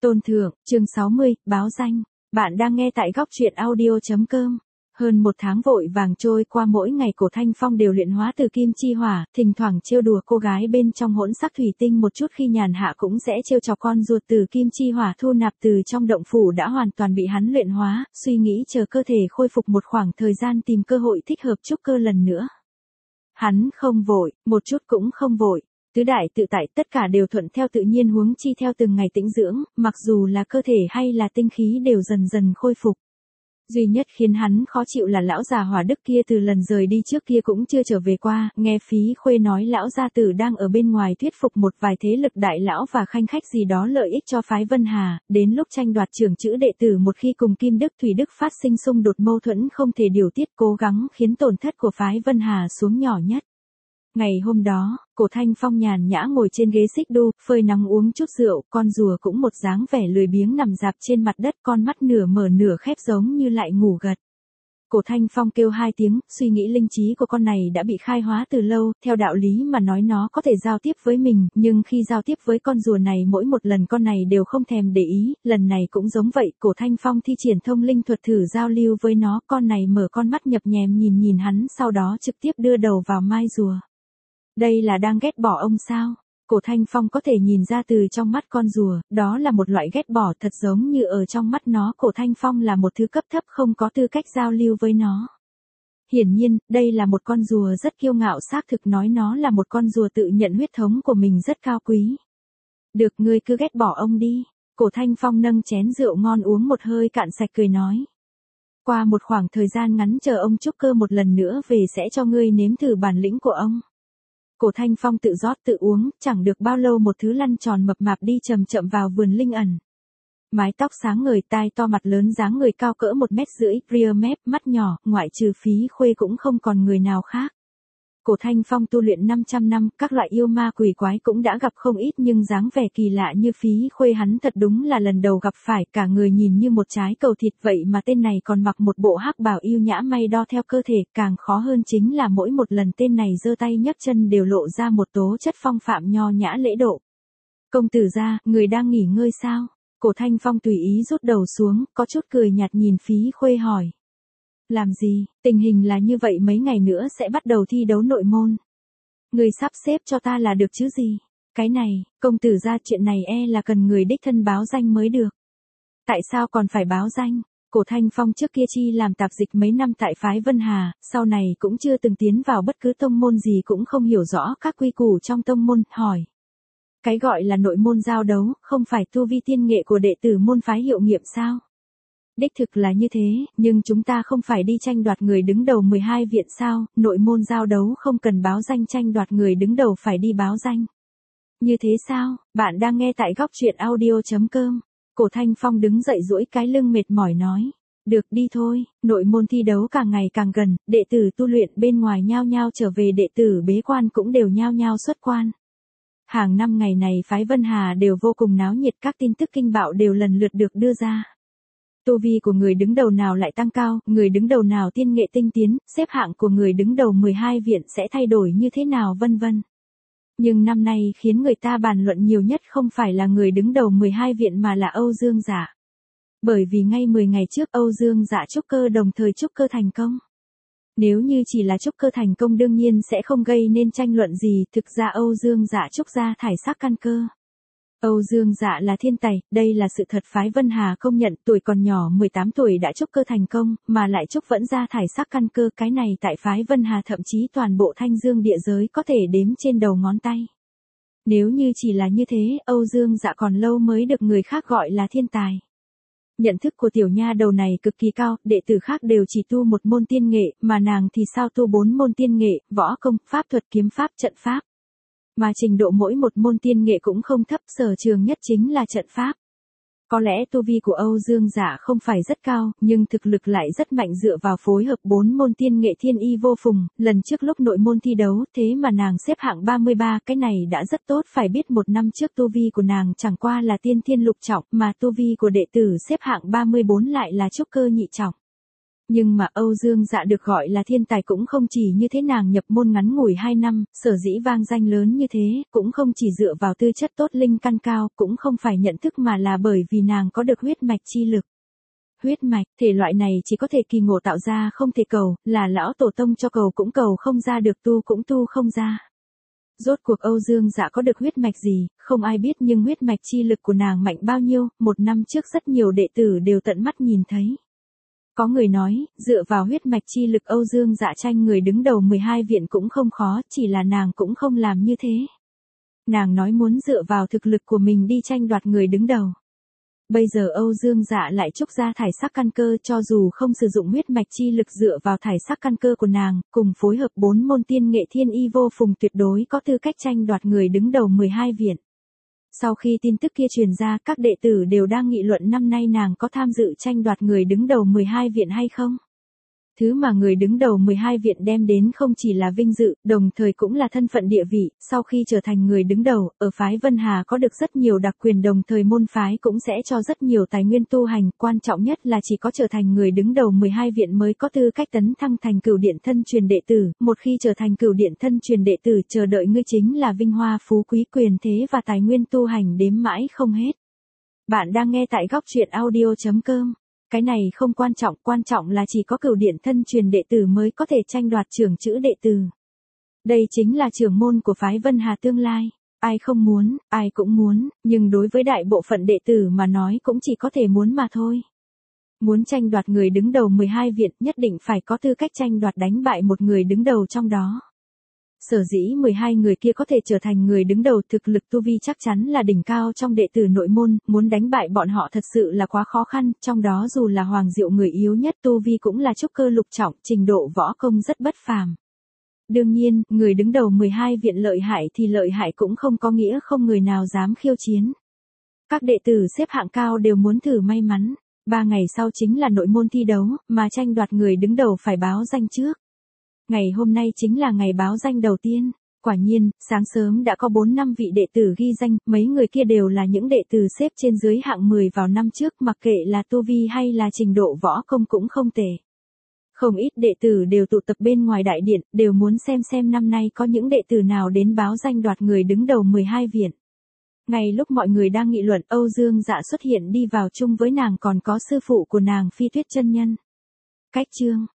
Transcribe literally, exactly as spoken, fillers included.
Tôn thượng, chương sáu mươi, báo danh. Bạn đang nghe tại góc truyện audio chấm com. Hơn một tháng vội vàng trôi qua, mỗi ngày Cổ Thanh Phong đều luyện hóa từ kim chi hỏa, thỉnh thoảng trêu đùa cô gái bên trong hỗn sắc thủy tinh một chút, khi nhàn hạ cũng sẽ trêu chọc con ruột từ kim chi hỏa thu nạp từ trong động phủ đã hoàn toàn bị hắn luyện hóa, suy nghĩ chờ cơ thể khôi phục một khoảng thời gian tìm cơ hội thích hợp trúc cơ lần nữa. Hắn không vội, một chút cũng không vội. Tứ đại tự tại tất cả đều thuận theo tự nhiên, huống chi theo từng ngày tĩnh dưỡng, mặc dù là cơ thể hay là tinh khí đều dần dần khôi phục. Duy nhất khiến hắn khó chịu là lão già Hỏa Đức kia từ lần rời đi trước kia cũng chưa trở về qua, nghe Phí Khuê nói lão gia tử đang ở bên ngoài thuyết phục một vài thế lực đại lão và khanh khách gì đó lợi ích cho phái Vân Hà, đến lúc tranh đoạt trưởng chữ đệ tử một khi cùng Kim Đức Thủy Đức phát sinh xung đột mâu thuẫn không thể điều tiết, cố gắng khiến tổn thất của phái Vân Hà xuống nhỏ nhất. Ngày hôm đó, Cổ Thanh Phong nhàn nhã ngồi trên ghế xích đu, phơi nắng uống chút rượu, con rùa cũng một dáng vẻ lười biếng nằm rạp trên mặt đất, con mắt nửa mở nửa khép giống như lại ngủ gật. Cổ Thanh Phong kêu hai tiếng, suy nghĩ linh trí của con này đã bị khai hóa từ lâu, theo đạo lý mà nói nó có thể giao tiếp với mình, nhưng khi giao tiếp với con rùa này mỗi một lần con này đều không thèm để ý, lần này cũng giống vậy, Cổ Thanh Phong thi triển thông linh thuật thử giao lưu với nó, con này mở con mắt nhập nhèm nhìn nhìn hắn, sau đó trực tiếp đưa đầu vào mai rùa. Đây là đang ghét bỏ ông sao? Cổ Thanh Phong có thể nhìn ra từ trong mắt con rùa, đó là một loại ghét bỏ, thật giống như ở trong mắt nó Cổ Thanh Phong là một thứ cấp thấp, không có tư cách giao lưu với nó. Hiển nhiên, đây là một con rùa rất kiêu ngạo, xác thực nói nó là một con rùa tự nhận huyết thống của mình rất cao quý. Được, ngươi cứ ghét bỏ ông đi. Cổ Thanh Phong nâng chén rượu ngon uống một hơi cạn sạch cười nói. Qua một khoảng thời gian ngắn chờ ông trúc cơ một lần nữa về sẽ cho ngươi nếm thử bản lĩnh của ông. Cổ Thanh Phong tự rót tự uống, chẳng được bao lâu một thứ lăn tròn mập mạp đi chậm chậm vào vườn linh ẩn. Mái tóc sáng ngời, tai to, mặt lớn, dáng người cao cỡ một mét rưỡi, ria mép, mắt nhỏ, ngoại trừ Phí Khuê cũng không còn người nào khác. Cổ Thanh Phong tu luyện năm trăm năm, các loại yêu ma quỷ quái cũng đã gặp không ít, nhưng dáng vẻ kỳ lạ như Phí Khuê hắn thật đúng là lần đầu gặp phải, cả người nhìn như một trái cầu thịt vậy mà tên này còn mặc một bộ hắc bào yêu nhã may đo theo cơ thể, càng khó hơn chính là mỗi một lần tên này giơ tay nhấc chân đều lộ ra một tố chất phong phạm nho nhã lễ độ. Công tử gia, người đang nghỉ ngơi sao? Cổ Thanh Phong tùy ý rút đầu xuống, có chút cười nhạt nhìn Phí Khuê hỏi. Làm gì, tình hình là như vậy, mấy ngày nữa sẽ bắt đầu thi đấu nội môn. Người sắp xếp cho ta là được chứ gì? Cái này, công tử gia, chuyện này e là cần người đích thân báo danh mới được. Tại sao còn phải báo danh? Cổ Thanh Phong trước kia chi làm tạp dịch mấy năm tại phái Vân Hà, sau này cũng chưa từng tiến vào bất cứ tông môn gì, cũng không hiểu rõ các quy củ trong tông môn, hỏi. Cái gọi là nội môn giao đấu, không phải tu vi tiên nghệ của đệ tử môn phái hiệu nghiệm sao? Đích thực là như thế, nhưng chúng ta không phải đi tranh đoạt người đứng đầu mười hai viện sao? Nội môn giao đấu không cần báo danh, tranh đoạt người đứng đầu phải đi báo danh. Như thế sao? Bạn đang nghe tại góc truyện audio chấm com. Cổ Thanh Phong đứng dậy duỗi cái lưng mệt mỏi nói. Được, đi thôi, nội môn thi đấu càng ngày càng gần, đệ tử tu luyện bên ngoài nhao nhao trở về, đệ tử bế quan cũng đều nhao nhao xuất quan. Hàng năm ngày này phái Vân Hà đều vô cùng náo nhiệt, các tin tức kinh bạo đều lần lượt được đưa ra. Tu vi của người đứng đầu nào lại tăng cao, người đứng đầu nào tiên nghệ tinh tiến, xếp hạng của người đứng đầu mười hai viện sẽ thay đổi như thế nào, vân vân. Nhưng năm nay khiến người ta bàn luận nhiều nhất không phải là người đứng đầu mười hai viện mà là Âu Dương Dạ. Bởi vì ngay mười ngày trước Âu Dương Dạ trúc cơ, đồng thời trúc cơ thành công. Nếu như chỉ là trúc cơ thành công đương nhiên sẽ không gây nên tranh luận gì, thực ra Âu Dương Dạ trúc ra thải sắc căn cơ. Âu Dương Dạ là thiên tài, đây là sự thật, phái Vân Hà công nhận, tuổi còn nhỏ mười tám tuổi đã trúc cơ thành công, mà lại trúc vẫn ra thải sắc căn cơ, cái này tại phái Vân Hà thậm chí toàn bộ Thanh Dương địa giới có thể đếm trên đầu ngón tay. Nếu như chỉ là như thế, Âu Dương Dạ còn lâu mới được người khác gọi là thiên tài. Nhận thức của tiểu nha đầu này cực kỳ cao, đệ tử khác đều chỉ tu một môn tiên nghệ, mà nàng thì sao tu bốn môn tiên nghệ, võ công, pháp thuật, kiếm pháp, trận pháp. Mà trình độ mỗi một môn tiên nghệ cũng không thấp, sở trường nhất chính là trận pháp. Có lẽ tu vi của Âu Dương Dạ không phải rất cao, nhưng thực lực lại rất mạnh, dựa vào phối hợp bốn môn tiên nghệ thiên y vô phùng, lần trước lúc nội môn thi đấu, thế mà nàng xếp hạng ba mươi ba, cái này đã rất tốt, phải biết một năm trước tu vi của nàng chẳng qua là tiên thiên lục trọng, mà tu vi của đệ tử xếp hạng ba mươi bốn lại là trúc cơ nhị trọng. Nhưng mà Âu Dương Dạ được gọi là thiên tài cũng không chỉ như thế, nàng nhập môn ngắn ngủi hai năm, sở dĩ vang danh lớn như thế, cũng không chỉ dựa vào tư chất tốt linh căn cao, cũng không phải nhận thức mà là bởi vì nàng có được huyết mạch chi lực. Huyết mạch, thể loại này chỉ có thể kỳ ngộ tạo ra không thể cầu, là lão tổ tông cho cầu cũng cầu không ra được, tu cũng tu không ra. Rốt cuộc Âu Dương Dạ có được huyết mạch gì, không ai biết, nhưng huyết mạch chi lực của nàng mạnh bao nhiêu, một năm trước rất nhiều đệ tử đều tận mắt nhìn thấy. Có người nói, dựa vào huyết mạch chi lực Âu Dương Dạ tranh người đứng đầu mười hai viện cũng không khó, chỉ là nàng cũng không làm như thế. Nàng nói muốn dựa vào thực lực của mình đi tranh đoạt người đứng đầu. Bây giờ Âu Dương Dạ lại trúc ra thải sắc căn cơ, cho dù không sử dụng huyết mạch chi lực dựa vào thải sắc căn cơ của nàng, cùng phối hợp bốn môn tiên nghệ thiên y vô phùng, tuyệt đối có tư cách tranh đoạt người đứng đầu mười hai viện. Sau khi tin tức kia truyền ra, các đệ tử đều đang nghị luận năm nay nàng có tham dự tranh đoạt người đứng đầu mười hai viện hay không. Thứ mà người đứng đầu mười hai viện đem đến không chỉ là vinh dự, đồng thời cũng là thân phận địa vị, sau khi trở thành người đứng đầu, ở phái Vân Hà có được rất nhiều đặc quyền, đồng thời môn phái cũng sẽ cho rất nhiều tài nguyên tu hành, quan trọng nhất là chỉ có trở thành người đứng đầu mười hai viện mới có tư cách tấn thăng thành cửu điện thân truyền đệ tử, một khi trở thành cửu điện thân truyền đệ tử, chờ đợi ngươi chính là vinh hoa phú quý, quyền thế và tài nguyên tu hành đếm mãi không hết. Bạn đang nghe tại góc truyện audio chấm com. Cái này không quan trọng, quan trọng là chỉ có cửu điện thân truyền đệ tử mới có thể tranh đoạt trưởng chữ đệ tử. Đây chính là trưởng môn của phái Vân Hà tương lai. Ai không muốn, ai cũng muốn, nhưng đối với đại bộ phận đệ tử mà nói cũng chỉ có thể muốn mà thôi. Muốn tranh đoạt người đứng đầu mười hai viện, nhất định phải có tư cách tranh đoạt đánh bại một người đứng đầu trong đó. Sở dĩ mười hai người kia có thể trở thành người đứng đầu, thực lực tu vi chắc chắn là đỉnh cao trong đệ tử nội môn, muốn đánh bại bọn họ thật sự là quá khó khăn, trong đó dù là Hoàng Diệu người yếu nhất tu vi cũng là trúc cơ lục trọng, trình độ võ công rất bất phàm. Đương nhiên, người đứng đầu mười hai viện lợi hại thì lợi hại cũng không có nghĩa không người nào dám khiêu chiến. Các đệ tử xếp hạng cao đều muốn thử may mắn, ba ngày sau chính là nội môn thi đấu, mà tranh đoạt người đứng đầu phải báo danh trước. Ngày hôm nay chính là ngày báo danh đầu tiên. Quả nhiên, sáng sớm đã có bốn năm vị đệ tử ghi danh, mấy người kia đều là những đệ tử xếp trên dưới hạng mười vào năm trước, mặc kệ là tu vi hay là trình độ võ công cũng không tệ. Không ít đệ tử đều tụ tập bên ngoài đại điện, đều muốn xem xem năm nay có những đệ tử nào đến báo danh đoạt người đứng đầu mười hai viện. Ngay lúc mọi người đang nghị luận, Âu Dương Dạ xuất hiện, đi vào chung với nàng còn có sư phụ của nàng Phi Tuyết chân nhân. Cách chương